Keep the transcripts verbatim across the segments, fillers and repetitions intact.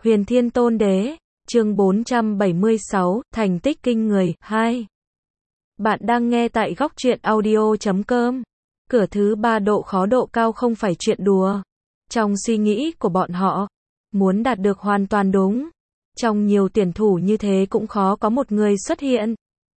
Huyền Thiên Tôn Đế, chương bốn trăm bảy mươi sáu, thành tích kinh người, hai. Bạn đang nghe tại góc truyện audio chấm com. Cửa thứ ba độ khó độ cao không phải chuyện đùa. Trong suy nghĩ của bọn họ, muốn đạt được hoàn toàn đúng. Trong nhiều tuyển thủ như thế cũng khó có một người xuất hiện.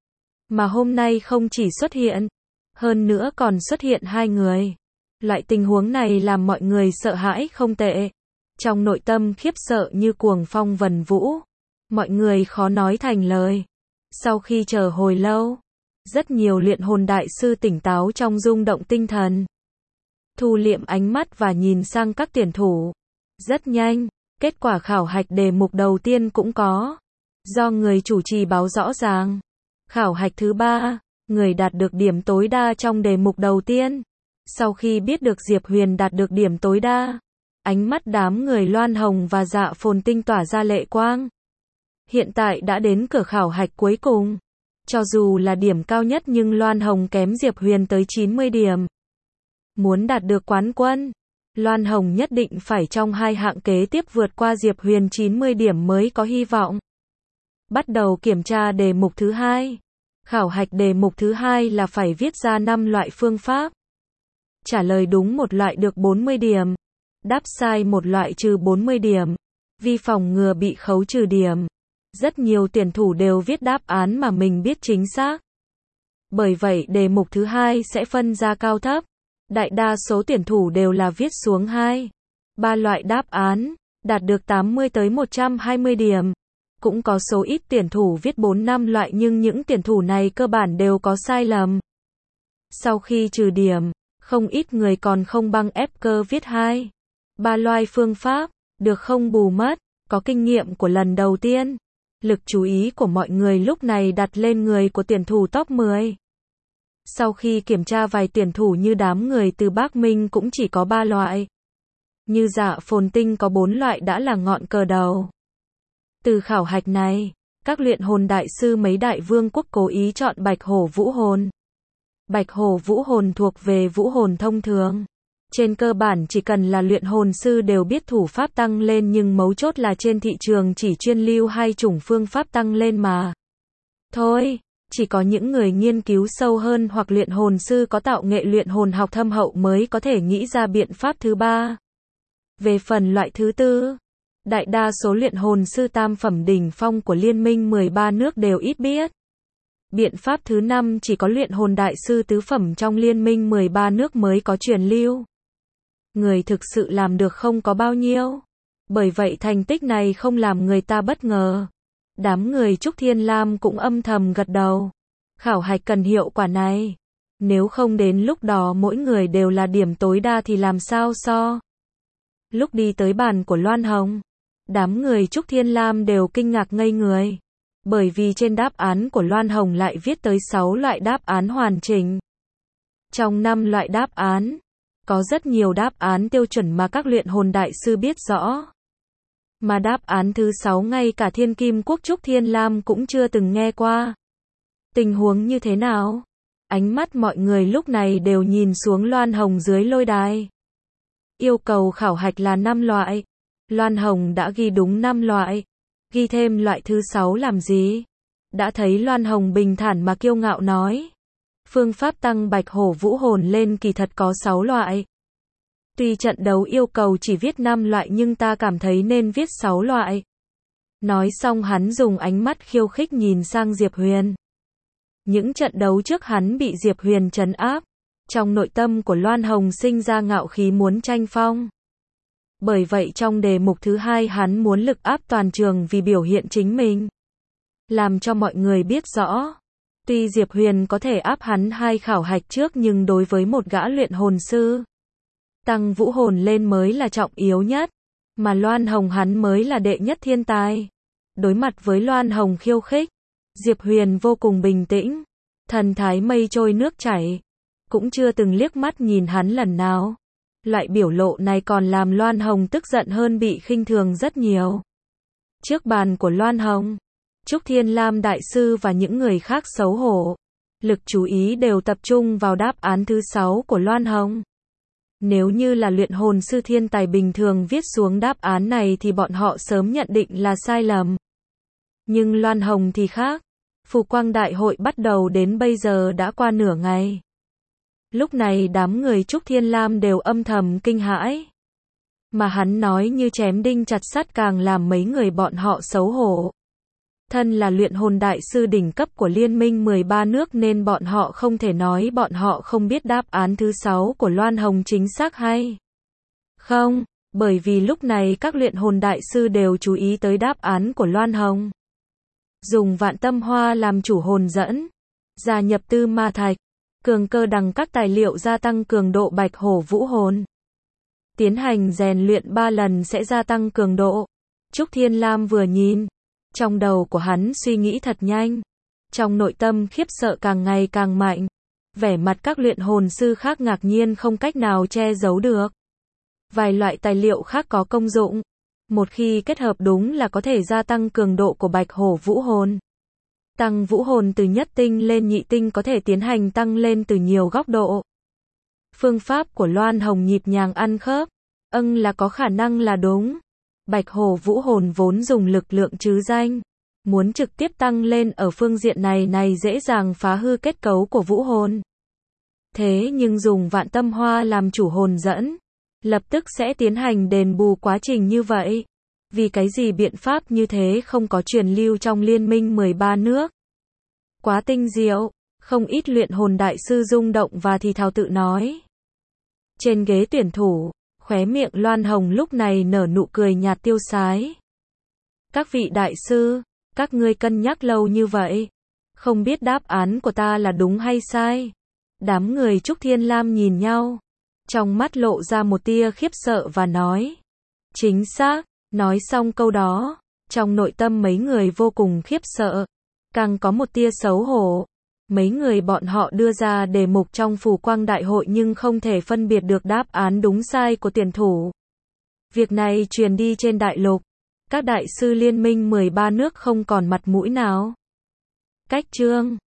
Mà hôm nay không chỉ xuất hiện, hơn nữa còn xuất hiện hai người. Loại tình huống này làm mọi người sợ hãi không tệ. Trong nội tâm khiếp sợ như cuồng phong vần vũ. Mọi người khó nói thành lời. Sau khi chờ hồi lâu, rất nhiều luyện hồn đại sư tỉnh táo trong rung động tinh thần. Thu liệm ánh mắt và nhìn sang các tuyển thủ. Rất nhanh, kết quả khảo hạch đề mục đầu tiên cũng có. Do người chủ trì báo rõ ràng. Khảo hạch thứ ba, người đạt được điểm tối đa trong đề mục đầu tiên. Sau khi biết được Diệp Huyền đạt được điểm tối đa, ánh mắt đám người Loan Hồng và Dạ Phồn Tinh tỏa ra lệ quang. Hiện tại đã đến cửa khảo hạch cuối cùng. Cho dù là điểm cao nhất nhưng Loan Hồng kém Diệp Huyền tới chín mươi điểm. Muốn đạt được quán quân, Loan Hồng nhất định phải trong hai hạng kế tiếp vượt qua Diệp Huyền chín mươi điểm mới có hy vọng. Bắt đầu kiểm tra đề mục thứ hai. Khảo hạch đề mục thứ hai là phải viết ra năm loại phương pháp. Trả lời đúng một loại được bốn mươi điểm. Đáp sai một loại trừ bốn mươi điểm. Vi phòng ngừa bị khấu trừ điểm. Rất nhiều tuyển thủ đều viết đáp án mà mình biết chính xác. Bởi vậy đề mục thứ hai sẽ phân ra cao thấp. Đại đa số tuyển thủ đều là viết xuống hai, ba loại đáp án, đạt được tám mươi tới một trăm hai mươi điểm. Cũng có số ít tuyển thủ viết bốn năm loại nhưng những tuyển thủ này cơ bản đều có sai lầm. Sau khi trừ điểm, không ít người còn không băng ép cơ viết hai, ba loại phương pháp, được không bù mất, có kinh nghiệm của lần đầu tiên. Lực chú ý của mọi người lúc này đặt lên người của tuyển thủ top mười. Sau khi kiểm tra vài tuyển thủ như đám người từ Bắc Minh cũng chỉ có ba loại. Như Dạ Phồn Tinh có bốn loại đã là ngọn cờ đầu. Từ khảo hạch này, các luyện hồn đại sư mấy đại vương quốc cố ý chọn Bạch Hổ Vũ Hồn. Bạch Hổ Vũ Hồn thuộc về vũ hồn thông thường. Trên cơ bản chỉ cần là luyện hồn sư đều biết thủ pháp tăng lên nhưng mấu chốt là trên thị trường chỉ chuyên lưu hai chủng phương pháp tăng lên mà. Thôi, chỉ có những người nghiên cứu sâu hơn hoặc luyện hồn sư có tạo nghệ luyện hồn học thâm hậu mới có thể nghĩ ra biện pháp thứ ba. Về phần loại thứ tư, đại đa số luyện hồn sư tam phẩm đỉnh phong của Liên minh mười ba nước đều ít biết. Biện pháp thứ năm chỉ có luyện hồn đại sư tứ phẩm trong Liên minh mười ba nước mới có truyền lưu. Người thực sự làm được không có bao nhiêu. Bởi vậy thành tích này không làm người ta bất ngờ. Đám người Trúc Thiên Lam cũng âm thầm gật đầu. Khảo hạch cần hiệu quả này. Nếu không đến lúc đó mỗi người đều là điểm tối đa thì làm sao so. Lúc đi tới bàn của Loan Hồng, đám người Trúc Thiên Lam đều kinh ngạc ngây người. Bởi vì trên đáp án của Loan Hồng lại viết tới sáu loại đáp án hoàn chỉnh. Trong năm loại đáp án, có rất nhiều đáp án tiêu chuẩn mà các luyện hồn đại sư biết rõ. Mà đáp án thứ sáu ngay cả Thiên Kim Quốc Trúc Thiên Lam cũng chưa từng nghe qua. Tình huống như thế nào? Ánh mắt mọi người lúc này đều nhìn xuống Loan Hồng dưới lôi đài. Yêu cầu khảo hạch là năm loại. Loan Hồng đã ghi đúng năm loại. Ghi thêm loại thứ sáu làm gì? Đã thấy Loan Hồng bình thản mà kiêu ngạo nói. Phương pháp tăng Bạch Hổ Vũ Hồn lên kỳ thật có sáu loại. Tuy trận đấu yêu cầu chỉ viết năm loại nhưng ta cảm thấy nên viết sáu loại. Nói xong hắn dùng ánh mắt khiêu khích nhìn sang Diệp Huyền. Những trận đấu trước hắn bị Diệp Huyền trấn áp. Trong nội tâm của Loan Hồng sinh ra ngạo khí muốn tranh phong. Bởi vậy trong đề mục thứ hai hắn muốn lực áp toàn trường vì biểu hiện chính mình. Làm cho mọi người biết rõ. Tuy Diệp Huyền có thể áp hắn hai khảo hạch trước nhưng đối với một gã luyện hồn sư, tăng vũ hồn lên mới là trọng yếu nhất. Mà Loan Hồng hắn mới là đệ nhất thiên tài. Đối mặt với Loan Hồng khiêu khích, Diệp Huyền vô cùng bình tĩnh. Thần thái mây trôi nước chảy. Cũng chưa từng liếc mắt nhìn hắn lần nào. Loại biểu lộ này còn làm Loan Hồng tức giận hơn bị khinh thường rất nhiều. Trước bàn của Loan Hồng, Trúc Thiên Lam đại sư và những người khác xấu hổ. Lực chú ý đều tập trung vào đáp án thứ sáu của Loan Hồng. Nếu như là luyện hồn sư thiên tài bình thường viết xuống đáp án này thì bọn họ sớm nhận định là sai lầm. Nhưng Loan Hồng thì khác. Phù quang đại hội bắt đầu đến bây giờ đã qua nửa ngày. Lúc này đám người Trúc Thiên Lam đều âm thầm kinh hãi. Mà hắn nói như chém đinh chặt sắt càng làm mấy người bọn họ xấu hổ. Thân là luyện hồn đại sư đỉnh cấp của Liên minh mười ba nước nên bọn họ không thể nói bọn họ không biết đáp án thứ sáu của Loan Hồng chính xác hay không, bởi vì lúc này các luyện hồn đại sư đều chú ý tới đáp án của Loan Hồng. Dùng vạn tâm hoa làm chủ hồn dẫn, gia nhập tư ma thạch, cường cơ đằng các tài liệu gia tăng cường độ bạch hổ vũ hồn. Tiến hành rèn luyện ba lần sẽ gia tăng cường độ. Trúc Thiên Lam vừa nhìn, trong đầu của hắn suy nghĩ thật nhanh. Trong nội tâm khiếp sợ càng ngày càng mạnh. Vẻ mặt các luyện hồn sư khác ngạc nhiên không cách nào che giấu được. Vài loại tài liệu khác có công dụng. Một khi kết hợp đúng là có thể gia tăng cường độ của bạch hổ vũ hồn. Tăng vũ hồn từ nhất tinh lên nhị tinh có thể tiến hành tăng lên từ nhiều góc độ. Phương pháp của Loan Hồng nhịp nhàng ăn khớp. Âng là có khả năng là đúng. Bạch hổ vũ hồn vốn dùng lực lượng trứ danh. Muốn trực tiếp tăng lên ở phương diện này này dễ dàng phá hư kết cấu của vũ hồn. Thế nhưng dùng vạn tâm hoa làm chủ hồn dẫn, lập tức sẽ tiến hành đền bù quá trình như vậy. Vì cái gì biện pháp như thế không có truyền lưu trong liên minh mười ba nước? Quá tinh diệu, không ít luyện hồn đại sư rung động và thì thào tự nói. Trên ghế tuyển thủ, khóe miệng Loan Hồng lúc này nở nụ cười nhạt tiêu sái. Các vị đại sư, các ngươi cân nhắc lâu như vậy, không biết đáp án của ta là đúng hay sai? Đám người Trúc Thiên Lam nhìn nhau, trong mắt lộ ra một tia khiếp sợ và nói. Chính xác, nói xong câu đó, trong nội tâm mấy người vô cùng khiếp sợ, càng có một tia xấu hổ. Mấy người bọn họ đưa ra đề mục trong phù quang đại hội nhưng không thể phân biệt được đáp án đúng sai của tuyển thủ. Việc này truyền đi trên đại lục. Các đại sư liên minh mười ba nước không còn mặt mũi nào. Cách chương